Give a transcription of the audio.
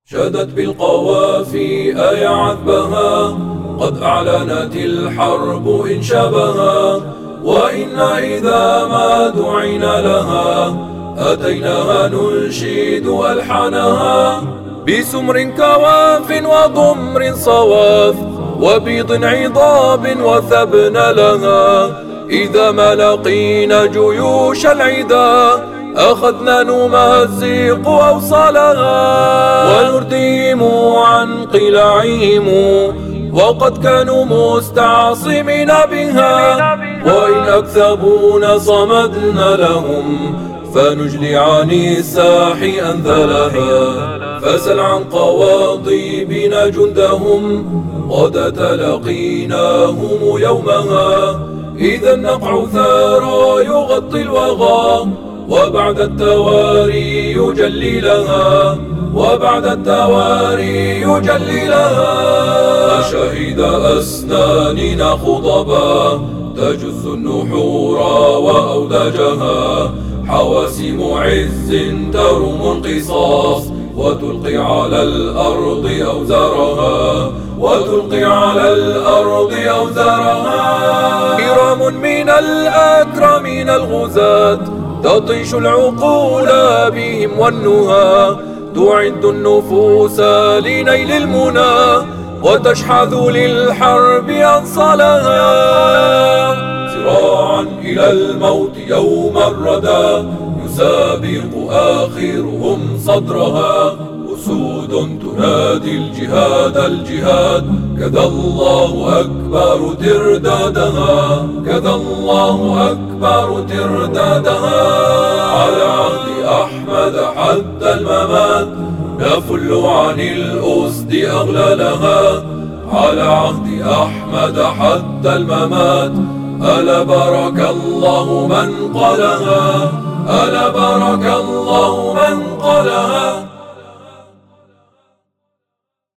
شدت بالقوافي يا عذبها، قد أعلنت الحرب إن شبها، وإنا إذا ما دعينا لها أتيناها ننشد ألحانها. بسمر كواف وضمر صواف وبيض عضاب وثبن لها، إذا ما لقينا جيوش العدا أخذنا نمزق أوصالها، ونرديم عن قلاعهم وقد كانوا مستعصمين بها، وإن أكذبونا صمدنا لهم فنجلي عن الساح أنذلها. فسل عن قواضيبنا جندهم قد تلقيناهم يومها، إذا النقع ثارى يغطي الوغى وبعد التواري يجلي لها، وبعد التواري يجلي لها. شهد أسناننا خضبا تجث النحور وأوداجها، حواسم عز ترم القصاص وتلقي على الأرض أوزارها، وتلقي على الأرض أوزارها. كرام من الأكرمين الغزاة تطيش العقول بهم والنهى، تعد النفوس لنيل المنى وتشحذ للحرب أنصالها. صراعا إلى الموت يوم الردى يسابق آخرهم صدرها، أسود تنادي الجهاد الجهاد، كذا الله أكبر تردادها، كذا الله أكبر تردادها. على عهد أحمد حتى الممات نفل عن الأسد أغلالها، على عهد أحمد حتى الممات ألا بارك الله من قالها، ألا بارك الله من قالها.